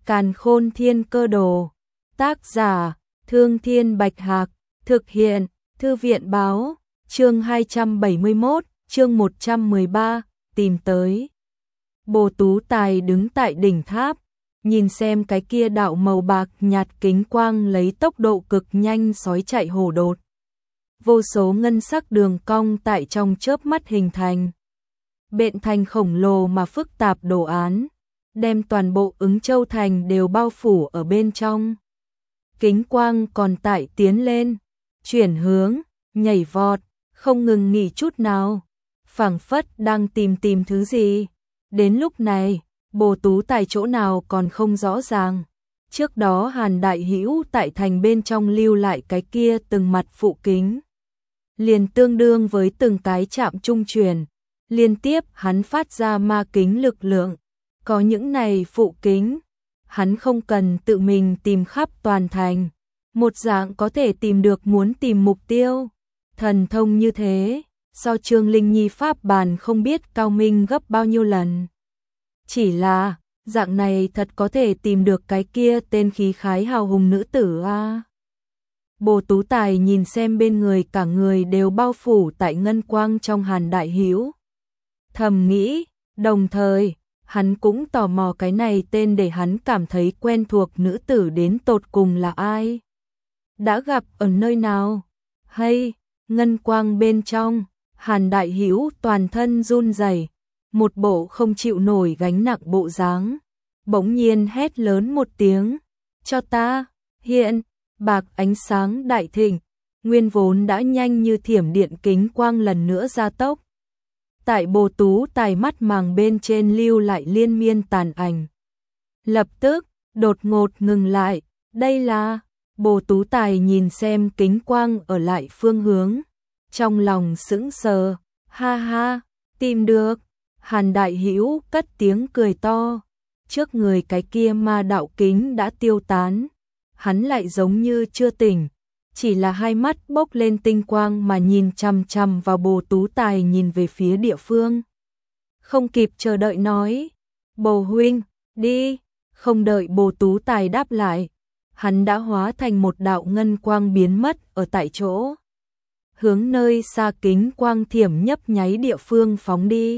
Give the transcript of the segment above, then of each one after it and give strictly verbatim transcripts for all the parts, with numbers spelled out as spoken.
Càn Khôn Thiên Cơ Đồ. Tác giả: Thương Thiên Bạch Hạc. Thực hiện: Thư viện báo. Chương hai trăm bảy mươi mốt, chương một trăm mười ba, tìm tới. Bồ Tú Tài đứng tại đỉnh tháp, nhìn xem cái kia đạo màu bạc nhạt kính quang lấy tốc độ cực nhanh sói chạy hổ đột. Vô số ngân sắc đường cong tại trong chớp mắt hình thành. Bện thành khổng lồ mà phức tạp đồ án, đem toàn bộ Ứng Châu thành đều bao phủ ở bên trong. Kính quang còn tại tiến lên, chuyển hướng, nhảy vọt, không ngừng nghỉ chút nào, phảng phất đang tìm tìm thứ gì. Đến lúc này, Bồ Tú Tài chỗ nào còn không rõ ràng. Trước đó Hàn Đại Hữu tại thành bên trong lưu lại cái kia từng mặt phụ kính, liền tương đương với từng cái chạm trung truyền. Liên tiếp hắn phát ra ma kính lực lượng. Có những này phụ kính, hắn không cần tự mình tìm khắp toàn thành, một dạng có thể tìm được muốn tìm mục tiêu. Thần thông như thế, so Trương Linh Nhi pháp bàn không biết cao minh gấp bao nhiêu lần. Chỉ là, dạng này thật có thể tìm được cái kia tên khí khái hào hùng nữ tử a. À. Bồ Tú Tài nhìn xem bên người cả người đều bao phủ tại ngân quang trong Hàn Đại Hữu, thầm nghĩ, đồng thời, hắn cũng tò mò cái này tên để hắn cảm thấy quen thuộc nữ tử đến tột cùng là ai. Đã gặp ở nơi nào? Hay, ngân quang bên trong, Hàn Đại Hữu toàn thân run rẩy, một bộ không chịu nổi gánh nặng bộ dáng, bỗng nhiên hét lớn một tiếng, cho ta, hiện, bạc ánh sáng đại thịnh, nguyên vốn đã nhanh như thiểm điện kính quang lần nữa gia tốc. Tại Bồ Tú Tài mắt màng bên trên lưu lại liên miên tàn ảnh. Lập tức, đột ngột ngừng lại, đây là, Bồ Tú Tài nhìn xem kính quang ở lại phương hướng, trong lòng sững sờ, ha ha, tìm được. Hàn Đại Hữu cất tiếng cười to, trước người cái kia ma đạo kính đã tiêu tán, hắn lại giống như chưa tỉnh, chỉ là hai mắt bốc lên tinh quang mà nhìn chằm chằm vào Bồ Tú Tài nhìn về phía địa phương. Không kịp chờ đợi nói, Bồ huynh, đi, không đợi Bồ Tú Tài đáp lại, hắn đã hóa thành một đạo ngân quang biến mất ở tại chỗ, hướng nơi xa kính quang thiểm nhấp nháy địa phương phóng đi.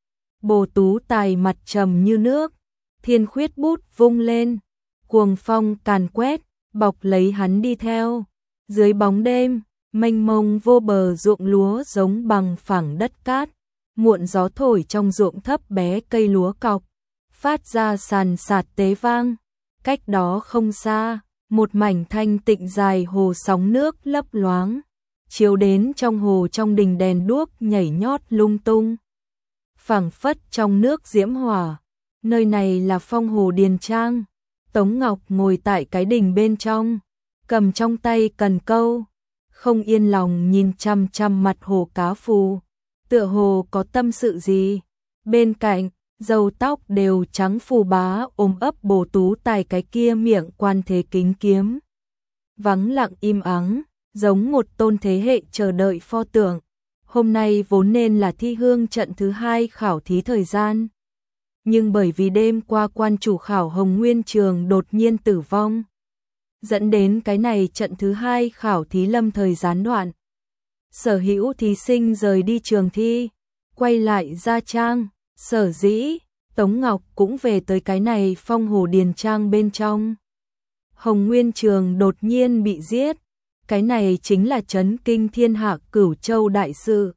Bồ Tú Tài mặt trầm như nước, thiên khuyết bút vung lên, cuồng phong càn quét, bọc lấy hắn đi theo. Dưới bóng đêm, mênh mông vô bờ ruộng lúa giống bằng phẳng đất cát, muộn gió thổi trong ruộng thấp bé cây lúa cọc, phát ra sàn sạt tế vang. Cách đó không xa, một mảnh thanh tịnh dài hồ sóng nước lấp loáng, chiếu đến trong hồ trong đình đèn đuốc nhảy nhót lung tung. Phảng phất trong nước diễm hỏa, nơi này là Phong Hồ Điền Trang. Tống Ngọc ngồi tại cái đình bên trong, cầm trong tay cần câu, không yên lòng nhìn chăm chăm mặt hồ cá phù, tựa hồ có tâm sự gì. Bên cạnh, râu tóc đều trắng Phù Bá ôm ấp Bồ Tú Tài cái kia miệng quan thế kính kiếm. Vắng lặng im ắng, giống một tôn thế hệ chờ đợi pho tượng. Hôm nay vốn nên là thi hương trận thứ hai khảo thí thời gian. Nhưng bởi vì đêm qua quan chủ khảo Hồng Nguyên Trường đột nhiên tử vong, dẫn đến cái này trận thứ hai khảo thí lâm thời gián đoạn. Sở hữu thí sinh rời đi trường thi, quay lại gia trang, sở dĩ, Tống Ngọc cũng về tới cái này Phong Hồ Điền Trang bên trong. Hồng Nguyên Trường đột nhiên bị giết, cái này chính là chấn kinh thiên hạ Cửu Châu đại sự.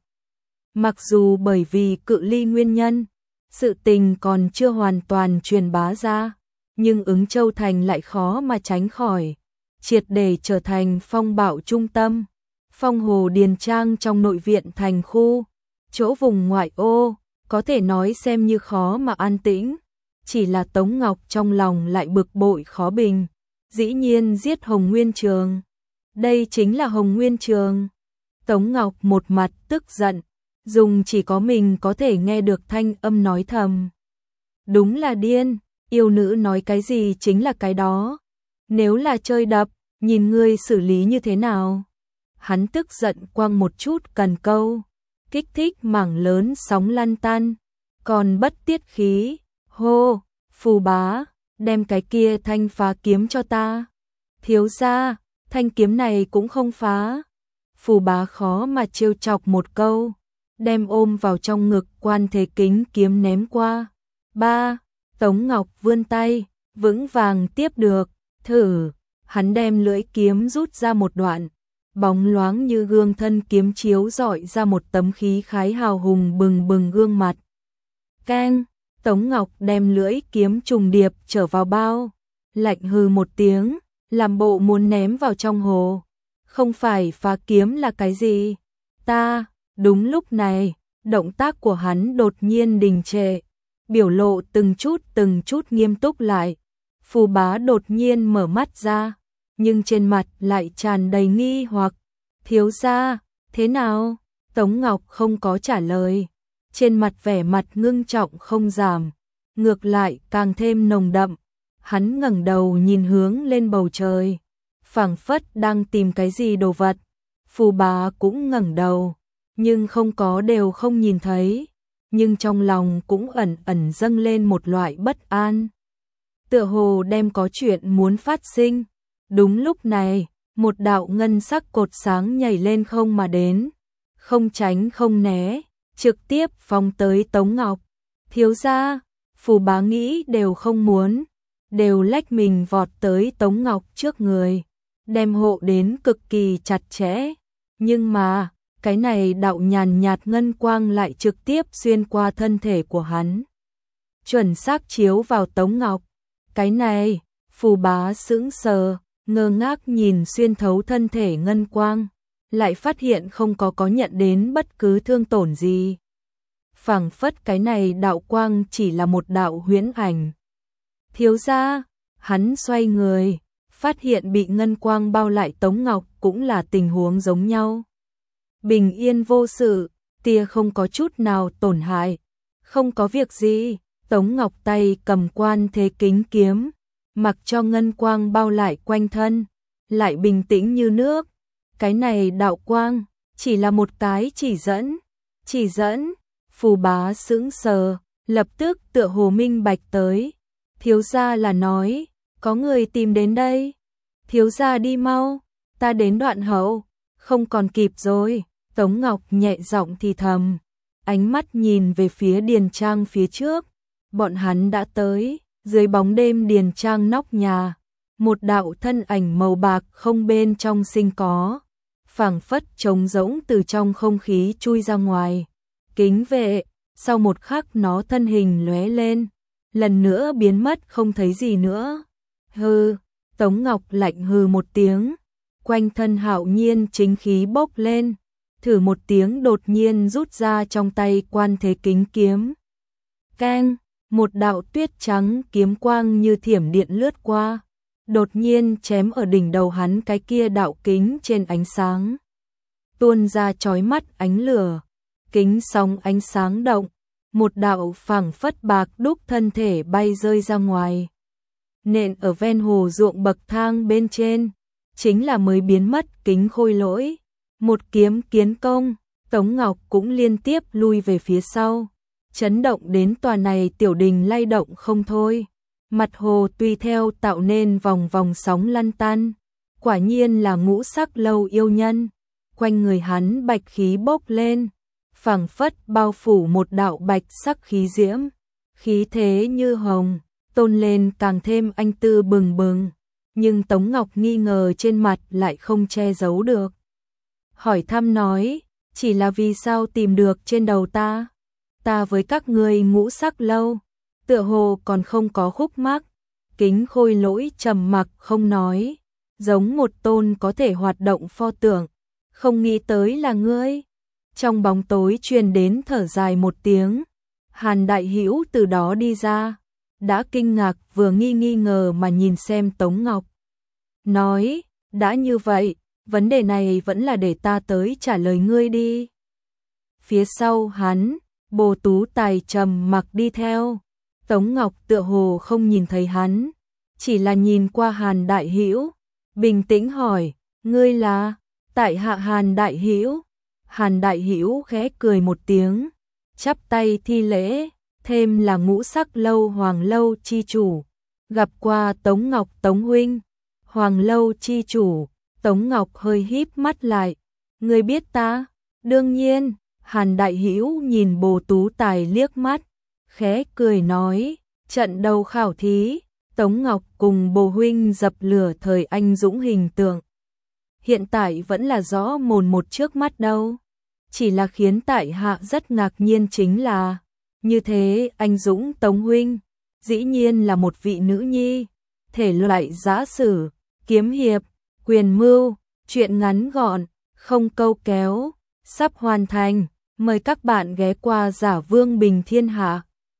Mặc dù bởi vì cự ly nguyên nhân, sự tình còn chưa hoàn toàn truyền bá ra, nhưng Ứng Châu thành lại khó mà tránh khỏi, triệt để trở thành phong bạo trung tâm. Phong Hồ Điền Trang trong nội viện thành khu, chỗ vùng ngoại ô, có thể nói xem như khó mà an tĩnh, chỉ là Tống Ngọc trong lòng lại bực bội khó bình, dĩ nhiên giết Hồng Nguyên Trường. Đây chính là Hồng Nguyên Trường. Tống Ngọc một mặt tức giận, dùng chỉ có mình có thể nghe được thanh âm nói thầm. Đúng là điên, yêu nữ nói cái gì chính là cái đó. Nếu là chơi đập, nhìn ngươi xử lý như thế nào? Hắn tức giận quăng một chút cần câu, kích thích mảng lớn sóng lăn tan, còn bất tiết khí, hô, Phù Bá, đem cái kia thanh phá kiếm cho ta. Thiếu gia, thanh kiếm này cũng không phá. Phù Bá khó mà trêu chọc một câu, đem ôm vào trong ngực Quan Thế Kính kiếm ném qua. Ba, Tống Ngọc vươn tay, vững vàng tiếp được, thử, hắn đem lưỡi kiếm rút ra một đoạn, bóng loáng như gương thân kiếm chiếu rọi ra một tấm khí khái hào hùng bừng bừng gương mặt. Keng, Tống Ngọc đem lưỡi kiếm trùng điệp trở vào bao, lạnh hừ một tiếng, làm bộ muốn ném vào trong hồ. Không phải phá kiếm là cái gì? Ta, đúng lúc này, động tác của hắn đột nhiên đình trệ, biểu lộ từng chút từng chút nghiêm túc lại. Phù Bá đột nhiên mở mắt ra, nhưng trên mặt lại tràn đầy nghi hoặc. Thiếu gia, thế nào? Tống Ngọc không có trả lời, trên mặt vẻ mặt ngưng trọng không giảm, ngược lại càng thêm nồng đậm. Hắn ngẩng đầu nhìn hướng lên bầu trời, phảng phất đang tìm cái gì đồ vật. Phù Bá cũng ngẩng đầu, nhưng không có đều không nhìn thấy, nhưng trong lòng cũng ẩn ẩn dâng lên một loại bất an. Tựa hồ đem có chuyện muốn phát sinh. Đúng lúc này, một đạo ngân sắc cột sáng nhảy lên không mà đến, không tránh không né, trực tiếp phóng tới Tống Ngọc. Thiếu gia, Phù Bá nghĩ đều không muốn, đều lách mình vọt tới Tống Ngọc trước người, đem hộ đến cực kỳ chặt chẽ. Nhưng mà, cái này đạo nhàn nhạt ngân quang lại trực tiếp xuyên qua thân thể của hắn, chuẩn xác chiếu vào Tống Ngọc. Cái này, Phù Bá sững sờ, ngơ ngác nhìn xuyên thấu thân thể ngân quang, lại phát hiện không có có nhận đến bất cứ thương tổn gì. Phảng phất cái này đạo quang chỉ là một đạo huyễn ảnh. Thiếu gia, hắn xoay người, phát hiện bị ngân quang bao lại Tống Ngọc cũng là tình huống giống nhau. Bình yên vô sự, tia không có chút nào tổn hại. Không có việc gì, Tống Ngọc tay cầm Quan Thế Kính kiếm, mặc cho ngân quang bao lại quanh thân, lại bình tĩnh như nước. Cái này đạo quang, chỉ là một cái chỉ dẫn. Chỉ dẫn, Phù Bá sững sờ, lập tức tựa hồ minh bạch tới. Thiếu gia là nói, có người tìm đến đây. Thiếu gia đi mau, ta đến đoạn hậu, không còn kịp rồi. Tống Ngọc nhẹ giọng thì thầm, ánh mắt nhìn về phía điền trang phía trước. Bọn hắn đã tới, dưới bóng đêm điền trang nóc nhà, một đạo thân ảnh màu bạc không bên trong sinh có, phảng phất trống rỗng từ trong không khí chui ra ngoài. Kính vệ, sau một khắc nó thân hình lóe lên, lần nữa biến mất không thấy gì nữa. Hừ, Tống Ngọc lạnh hừ một tiếng, quanh thân hạo nhiên chính khí bốc lên, thử một tiếng đột nhiên rút ra trong tay Quan Thế Kính kiếm. Keng, một đạo tuyết trắng kiếm quang như thiểm điện lướt qua, đột nhiên chém ở đỉnh đầu hắn cái kia đạo kính trên ánh sáng. Tuôn ra chói mắt ánh lửa, kính sóng ánh sáng động, một đạo phảng phất bạc đúc thân thể bay rơi ra ngoài. Nện ở ven hồ ruộng bậc thang bên trên, chính là mới biến mất Kính Khôi Lỗi. Một kiếm kiến công, Tống Ngọc cũng liên tiếp lui về phía sau, chấn động đến tòa này tiểu đình lay động không thôi. Mặt hồ tùy theo tạo nên vòng vòng sóng lăn tăn, quả nhiên là ngũ sắc lâu yêu nhân. Quanh người hắn bạch khí bốc lên, phảng phất bao phủ một đạo bạch sắc khí diễm, khí thế như hồng, tôn lên càng thêm anh tư bừng bừng. Nhưng Tống Ngọc nghi ngờ trên mặt lại không che giấu được. Hỏi thăm nói, chỉ là vì sao tìm được trên đầu ta? Ta với các ngươi ngũ sắc lâu, tựa hồ còn không có khúc mắc. Kính Khôi Lỗi trầm mặc không nói, giống một tôn có thể hoạt động pho tượng. Không nghĩ tới là ngươi. Trong bóng tối truyền đến thở dài một tiếng. Hàn Đại Hữu từ đó đi ra, đã kinh ngạc vừa nghi nghi ngờ mà nhìn xem Tống Ngọc. Nói, đã như vậy, vấn đề này vẫn là để ta tới trả lời ngươi đi. Phía sau hắn, Bồ Tú Tài trầm mặc đi theo. Tống Ngọc tựa hồ không nhìn thấy hắn, chỉ là nhìn qua Hàn Đại Hữu, bình tĩnh hỏi, ngươi là? Tại hạ Hàn Đại Hữu. Hàn Đại Hữu khẽ cười một tiếng, chắp tay thi lễ, thêm là ngũ sắc lâu hoàng lâu chi chủ. gặp qua Tống Ngọc Tống huynh. Hoàng lâu chi chủ, Tống Ngọc hơi híp mắt lại. Ngươi biết ta? Đương nhiên, Hàn Đại Hữu nhìn Bồ Tú Tài liếc mắt, khẽ cười nói, trận đầu khảo thí, Tống Ngọc cùng Bồ huynh dập lửa thời anh dũng hình tượng. Hiện tại vẫn là rõ mồn một trước mắt đâu. Chỉ là khiến tại hạ rất ngạc nhiên chính là, như thế anh dũng Tống huynh, dĩ nhiên là một vị nữ nhi, thể loại giã sử, kiếm hiệp, quyền mưu, chuyện ngắn gọn, không câu kéo, sắp hoàn thành, mời các bạn ghé qua Giả Vương Bình Thiên Hạ.